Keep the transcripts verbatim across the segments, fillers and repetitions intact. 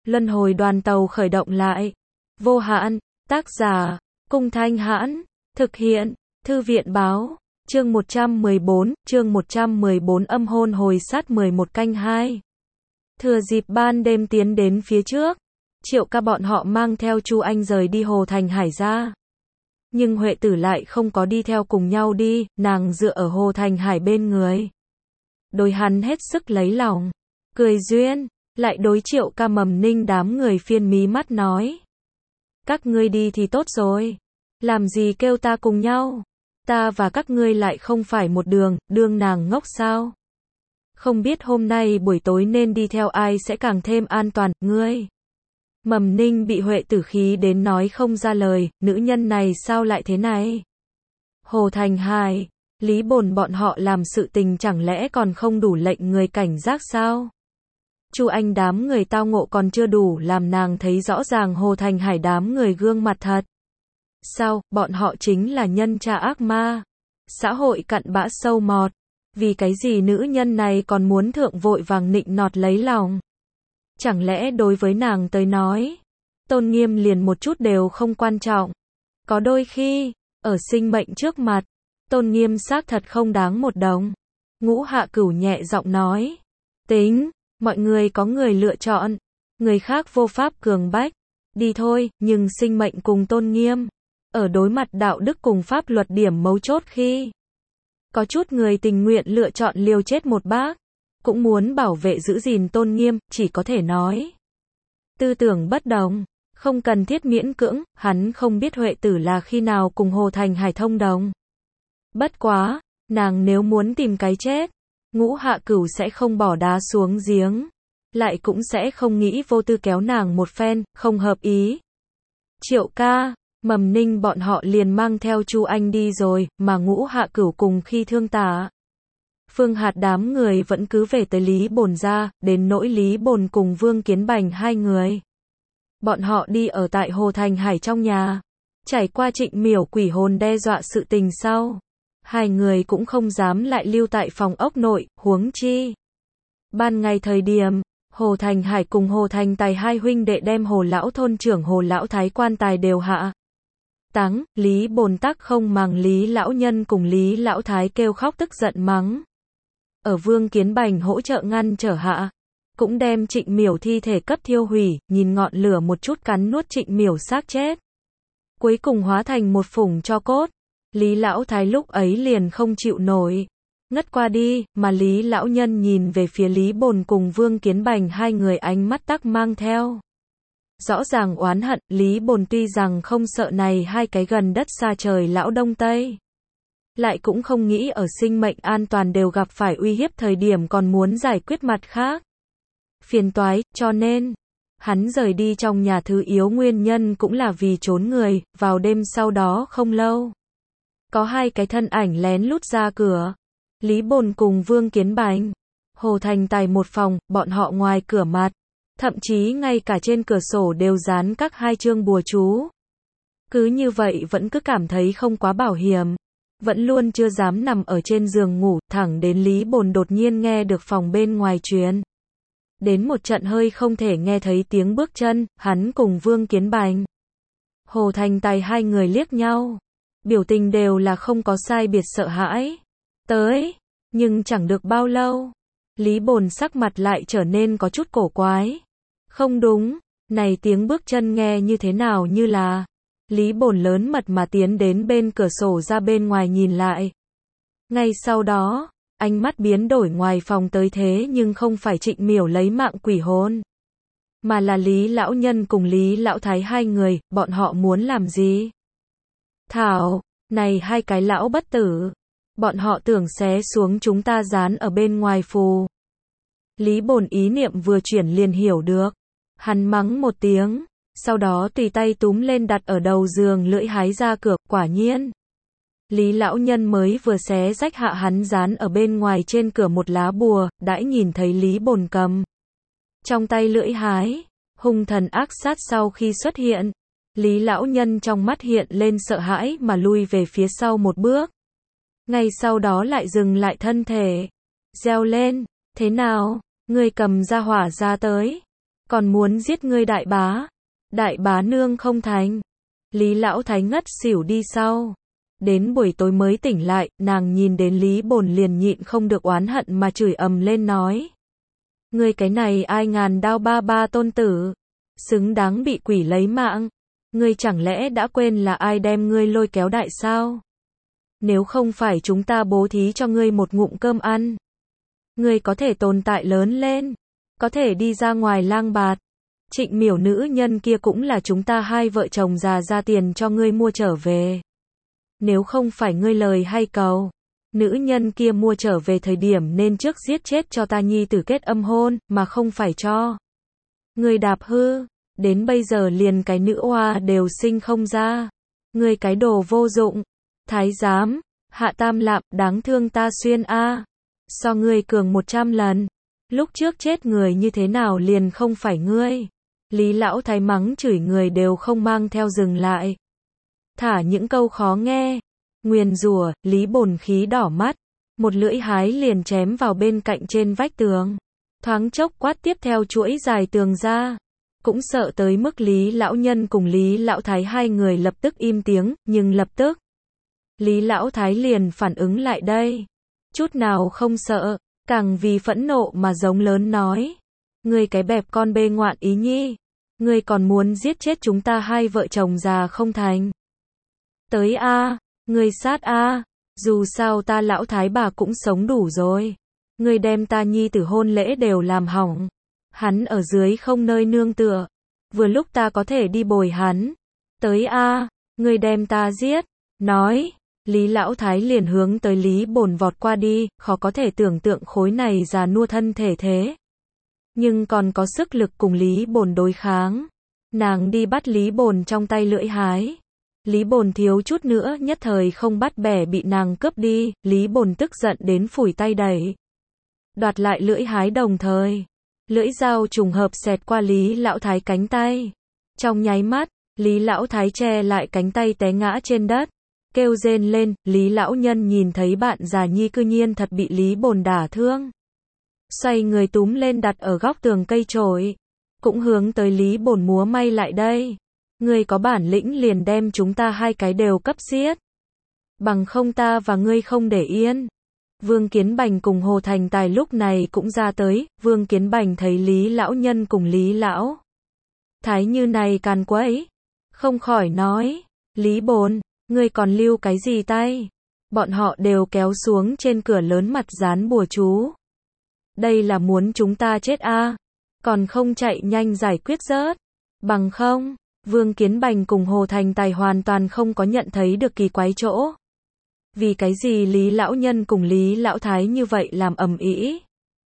Luân hồi đoàn tàu khởi động lại. Vô hạn, tác giả, Cung Thanh Hãn, thực hiện, Thư viện báo, chương một trăm mười bốn, chương một trăm mười bốn âm hôn hồi sát mười một canh hai. Thừa dịp ban đêm tiến đến phía trước, Triệu Ca bọn họ mang theo Chu Anh rời đi Hồ Thành Hải ra. Nhưng Huệ Tử lại không có đi theo cùng nhau đi, nàng dựa ở Hồ Thành Hải bên người. Đối hắn hết sức lấy lòng, cười duyên, lại đối Triệu Ca Mầm Ninh đám người phiên mí mắt nói. Các ngươi đi thì tốt rồi, làm gì kêu ta cùng nhau, ta và các ngươi lại không phải một đường, đương nàng ngốc sao? Không biết hôm nay buổi tối nên đi theo ai sẽ càng thêm an toàn, ngươi. Mầm Ninh bị Huệ Tử khí đến nói không ra lời, nữ nhân này sao lại thế này? Hồ Thành Hải, Lý Bồn bọn họ làm sự tình chẳng lẽ còn không đủ lệnh người cảnh giác sao? Chu Anh đám người tao ngộ còn chưa đủ làm nàng thấy rõ ràng Hồ Thành Hải đám người gương mặt thật. Sao, bọn họ chính là nhân cha ác ma, xã hội cặn bã sâu mọt, vì cái gì nữ nhân này còn muốn thượng vội vàng nịnh nọt lấy lòng? Chẳng lẽ đối với nàng tới nói, tôn nghiêm liền một chút đều không quan trọng? Có đôi khi, ở sinh mệnh trước mặt, tôn nghiêm xác thật không đáng một đồng. Ngũ Hạ Cửu nhẹ giọng nói, tính, mọi người có người lựa chọn, người khác vô pháp cường bách, đi thôi, nhưng sinh mệnh cùng tôn nghiêm, ở đối mặt đạo đức cùng pháp luật điểm mấu chốt khi, có chút người tình nguyện lựa chọn liều chết một bác, cũng muốn bảo vệ giữ gìn tôn nghiêm, chỉ có thể nói. Tư tưởng bất đồng, không cần thiết miễn cưỡng, hắn không biết Huệ Tử là khi nào cùng Hồ Thành Hải thông đồng. Bất quá, nàng nếu muốn tìm cái chết, Ngũ Hạ Cửu sẽ không bỏ đá xuống giếng, lại cũng sẽ không nghĩ vô tư kéo nàng một phen, không hợp ý. Triệu Ca, Mầm Ninh bọn họ liền mang theo Chu Anh đi rồi, mà Ngũ Hạ Cửu cùng khi thương tả. Phương Hạt đám người vẫn cứ về tới Lý Bồn ra, đến nỗi Lý Bồn cùng Vương Kiến Bành hai người. Bọn họ đi ở tại Hồ Thành Hải trong nhà, trải qua Trịnh Miểu quỷ hồn đe dọa sự tình sau. Hai người cũng không dám lại lưu tại phòng ốc nội, huống chi. Ban ngày thời điểm, Hồ Thành Hải cùng Hồ Thành Tài hai huynh đệ đem Hồ Lão thôn trưởng Hồ Lão Thái quan tài đều hạ táng, Lý Bồn tắc không màng Lý Lão Nhân cùng Lý Lão Thái kêu khóc tức giận mắng. Ở Vương Kiến Bành hỗ trợ ngăn trở hạ, cũng đem Trịnh Miểu thi thể cấp thiêu hủy, nhìn ngọn lửa một chút cắn nuốt Trịnh Miểu xác chết. Cuối cùng hóa thành một phủng tro cốt. Lý Lão Thái lúc ấy liền không chịu nổi, ngất qua đi, mà Lý Lão Nhân nhìn về phía Lý Bồn cùng Vương Kiến Bành hai người ánh mắt tắc mang theo. Rõ ràng oán hận, Lý Bồn tuy rằng không sợ này hai cái gần đất xa trời lão đông tây, lại cũng không nghĩ ở sinh mệnh an toàn đều gặp phải uy hiếp thời điểm còn muốn giải quyết mặt khác. Phiền toái, cho nên, hắn rời đi trong nhà thứ yếu nguyên nhân cũng là vì trốn người, vào đêm sau đó không lâu. Có hai cái thân ảnh lén lút ra cửa. Lý Bồn cùng Vương Kiến Bành. Hồ Thành Tài một phòng, bọn họ ngoài cửa mặt. Thậm chí ngay cả trên cửa sổ đều dán các hai chương bùa chú. Cứ như vậy vẫn cứ cảm thấy không quá bảo hiểm. Vẫn luôn chưa dám nằm ở trên giường ngủ, thẳng đến Lý Bồn đột nhiên nghe được phòng bên ngoài truyền. Đến một trận hơi không thể nghe thấy tiếng bước chân, hắn cùng Vương Kiến Bành. Hồ Thành Tài hai người liếc nhau. Biểu tình đều là không có sai biệt sợ hãi. Tới, nhưng chẳng được bao lâu, Lý Bồn sắc mặt lại trở nên có chút cổ quái. Không đúng, này tiếng bước chân nghe như thế nào như là. Lý Bồn lớn mật mà tiến đến bên cửa sổ ra bên ngoài nhìn lại. Ngay sau đó, ánh mắt biến đổi ngoài phòng tới thế nhưng không phải Trịnh Miểu lấy mạng quỷ hồn, mà là Lý Lão Nhân cùng Lý Lão Thái hai người, bọn họ muốn làm gì? Thảo, này hai cái lão bất tử, bọn họ tưởng xé xuống chúng ta dán ở bên ngoài phù. Lý Bồn ý niệm vừa chuyển liền hiểu được, hắn mắng một tiếng, sau đó tùy tay túm lên đặt ở đầu giường lưỡi hái ra cửa, quả nhiên. Lý Lão Nhân mới vừa xé rách hạ hắn dán ở bên ngoài trên cửa một lá bùa, đãi nhìn thấy Lý Bồn cầm trong tay lưỡi hái, hung thần ác sát sau khi xuất hiện. Lý Lão Nhân trong mắt hiện lên sợ hãi mà lui về phía sau một bước. Ngay sau đó lại dừng lại thân thể. Reo lên, thế nào, ngươi cầm ra hỏa ra tới. Còn muốn giết ngươi đại bá. Đại bá nương không thành. Lý Lão Thái ngất xỉu đi sau. Đến buổi tối mới tỉnh lại, nàng nhìn đến Lý Bồn liền nhịn không được oán hận mà chửi ầm lên nói. Ngươi cái này ai ngàn đao ba ba tôn tử. Xứng đáng bị quỷ lấy mạng. Ngươi chẳng lẽ đã quên là ai đem ngươi lôi kéo đại sao? Nếu không phải chúng ta bố thí cho ngươi một ngụm cơm ăn. Ngươi có thể tồn tại lớn lên. Có thể đi ra ngoài lang bạt. Trịnh miểu nữ nhân kia cũng là chúng ta hai vợ chồng già ra tiền cho ngươi mua trở về. Nếu không phải ngươi lời hay cầu. Nữ nhân kia mua trở về thời điểm nên trước giết chết cho ta nhi tử kết âm hôn, mà không phải cho. Ngươi đạp hư. Đến bây giờ liền cái nữ oa đều sinh không ra. Ngươi cái đồ vô dụng. Thái giám. Hạ tam lạm đáng thương ta xuyên a. So ngươi cường một trăm lần. Lúc trước chết người như thế nào liền không phải ngươi. Lý Lão Thái mắng chửi người đều không mang theo dừng lại. Thả những câu khó nghe. Nguyền rủa, Lý Bồn khí đỏ mắt. Một lưỡi hái liền chém vào bên cạnh trên vách tường. Thoáng chốc quát tiếp theo chuỗi dài tường ra. Cũng sợ tới mức Lý Lão Nhân cùng Lý Lão Thái hai người lập tức im tiếng, nhưng lập tức. Lý Lão Thái liền phản ứng lại đây. Chút nào không sợ, càng vì phẫn nộ mà giống lớn nói. Ngươi cái bẹp con bê ngoạn ý nhi. Ngươi còn muốn giết chết chúng ta hai vợ chồng già không thành. Tới a, ngươi sát a, dù sao ta Lão Thái bà cũng sống đủ rồi. Ngươi đem ta nhi tử hôn lễ đều làm hỏng. Hắn ở dưới không nơi nương tựa. Vừa lúc ta có thể đi bồi hắn. Tới a, ngươi đem ta giết. Nói. Lý Lão Thái liền hướng tới Lý Bồn vọt qua đi, khó có thể tưởng tượng khối này già nua thân thể thế. Nhưng còn có sức lực cùng Lý Bồn đối kháng. Nàng đi bắt Lý Bồn trong tay lưỡi hái. Lý Bồn thiếu chút nữa nhất thời không bắt bẻ bị nàng cướp đi, Lý Bồn tức giận đến phủi tay đẩy. Đoạt lại lưỡi hái đồng thời. Lưỡi dao trùng hợp xẹt qua Lý Lão Thái cánh tay. Trong nháy mắt, Lý Lão Thái che lại cánh tay té ngã trên đất. Kêu rên lên, Lý Lão Nhân nhìn thấy bạn già nhi cư nhiên thật bị Lý Bồn đả thương. Xoay người túm lên đặt ở góc tường cây chổi. Cũng hướng tới Lý Bồn múa may lại đây. Ngươi có bản lĩnh liền đem chúng ta hai cái đều cấp giết. Bằng không ta và ngươi không để yên. Vương Kiến Bành cùng Hồ Thành Tài lúc này cũng ra tới. Vương Kiến Bành thấy Lý Lão Nhân cùng Lý Lão Thái như này càn quấy. Không khỏi nói. Lý Bồn, ngươi còn lưu cái gì tay? Bọn họ đều kéo xuống trên cửa lớn mặt dán bùa chú. Đây là muốn chúng ta chết a, à? Còn không chạy nhanh giải quyết rớt. Bằng không, Vương Kiến Bành cùng Hồ Thành Tài hoàn toàn không có nhận thấy được kỳ quái chỗ. Vì cái gì Lý Lão Nhân cùng Lý Lão Thái như vậy làm ầm ĩ,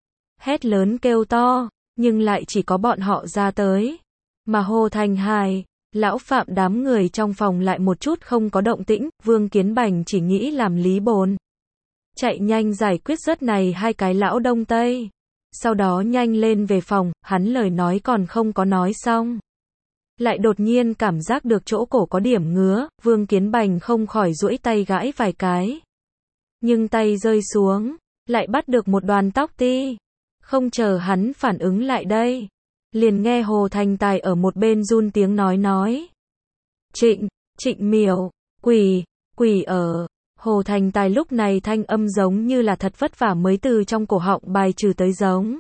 hét lớn kêu to, nhưng lại chỉ có bọn họ ra tới. Mà Hồ Thành Hải, Lão Phạm đám người trong phòng lại một chút không có động tĩnh, Vương Kiến Bành chỉ nghĩ làm Lý Bồn chạy nhanh giải quyết rớt này hai cái lão đông tây. Sau đó nhanh lên về phòng, hắn lời nói còn không có nói xong. Lại đột nhiên cảm giác được chỗ cổ có điểm ngứa, Vương Kiến Bành không khỏi duỗi tay gãi vài cái. Nhưng tay rơi xuống, lại bắt được một đoàn tóc ti. Không chờ hắn phản ứng lại đây. Liền nghe Hồ Thành Tài ở một bên run tiếng nói nói. Trịnh, Trịnh miểu, quỷ, quỷ ở. Hồ Thành Tài lúc này thanh âm giống như là thật vất vả mới từ trong cổ họng bài trừ tới giống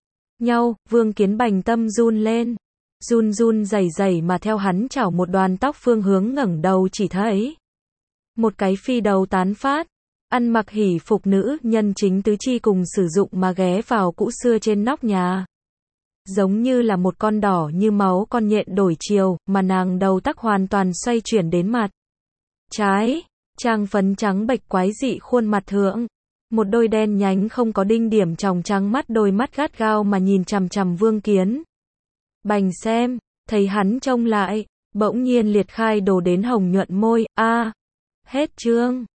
nhau, Vương Kiến Bành tâm run lên. Run run rẩy rẩy mà theo hắn chảo một đoàn tóc phương hướng ngẩng đầu chỉ thấy. Một cái phi đầu tán phát, ăn mặc hỉ phục nữ nhân chính tứ chi cùng sử dụng mà ghé vào cũ xưa trên nóc nhà. Giống như là một con đỏ như máu con nhện đổi chiều, mà nàng đầu tắc hoàn toàn xoay chuyển đến mặt trái. Trang phấn trắng bệch quái dị khuôn mặt thượng. Một đôi đen nhánh không có đinh điểm tròng trắng mắt đôi mắt gắt gao mà nhìn chằm chằm Vương Kiến Bành xem, thấy hắn trông lại, bỗng nhiên liệt khai đổ đến hồng nhuận môi, a, hết chương.